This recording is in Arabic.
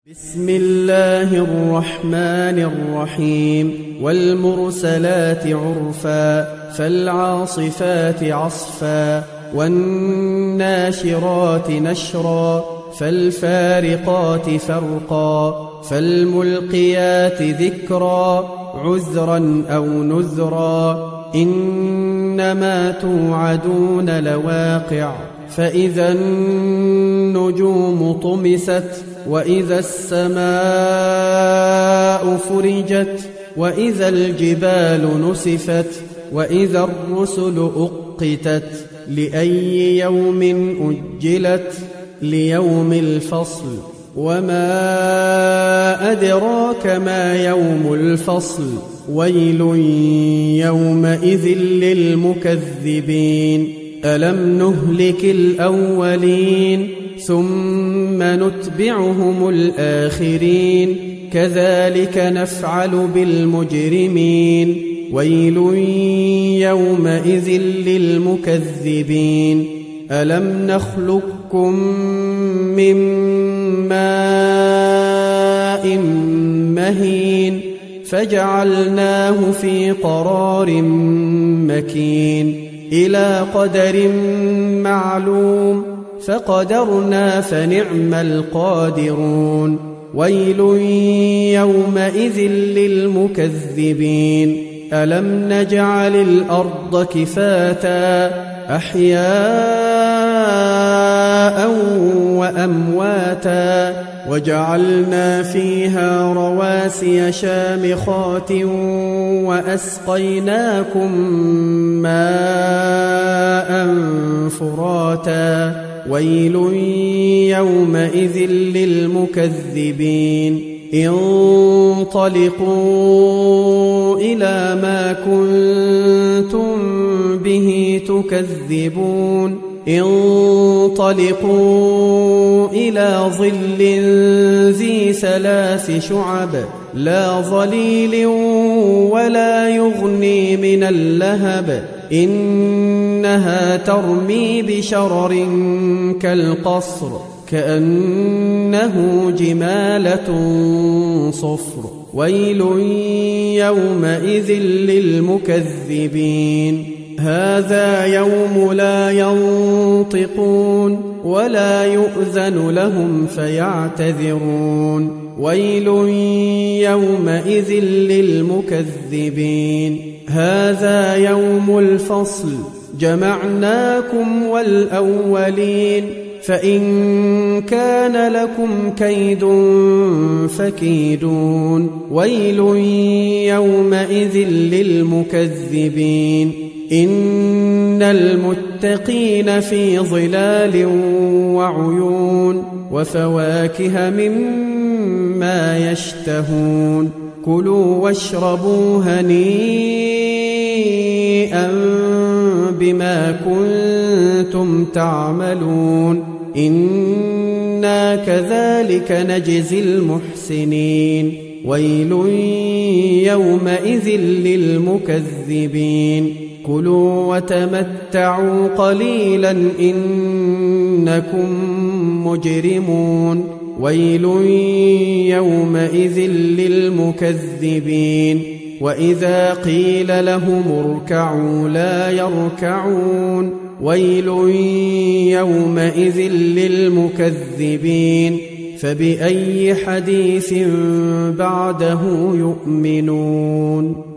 بسم الله الرحمن الرحيم والمرسلات عرفا فالعاصفات عصفا والناشرات نشرا فالفارقات فرقا فالملقيات ذكرا عذرا أو نذرا إنما توعدون لواقع فإذا النجوم طمست وإذا السماء فرجت وإذا الجبال نسفت وإذا الرسل أقتت لأي يوم أجلت ليوم الفصل وما أدراك ما يوم الفصل ويل يومئذ للمكذبين ألم نهلك الأولين ثم نتبعهم الآخرين كذلك نفعل بالمجرمين ويل يومئذ للمكذبين ألم نخلقكم من ماء مهين فجعلناه في قرار مكين إلى قدر معلوم فقدرنا فنعم القادرون ويل يومئذ للمكذبين ألم نجعل الأرض كفاتا أحياء وأمواتا وجعلنا فيها رواسي شامخات وأسقيناكم ماء فراتا ويل يومئذ للمكذبين انطلقوا إلى ما كنتم به تكذبون انطلقوا إلى ظل ذي 3 شعب لا ظليل ولا يغني من اللهب إنها ترمي بشرر كالقصر كأنه جمالة صفر ويل يومئذ للمكذبين هذا يوم لا ينطقون ولا يؤذن لهم فيعتذرون ويل يومئذ للمكذبين هذا يوم الفصل جمعناكم والأولين فإن كان لكم كيد فكيدون ويل يومئذ للمكذبين إن المتقين في ظلال وعيون وفواكه مما يشتهون كلوا واشربوا هنيئا بما كنتم تعملون إنا كذلك نجزي المحسنين ويل يومئذ للمكذبين كلوا وتمتعوا قليلا إنكم مجرمون ويل يومئذ للمكذبين وإذا قيل لهم اركعوا لا يركعون ويل يومئذ للمكذبين فبأي حديث بعده يؤمنون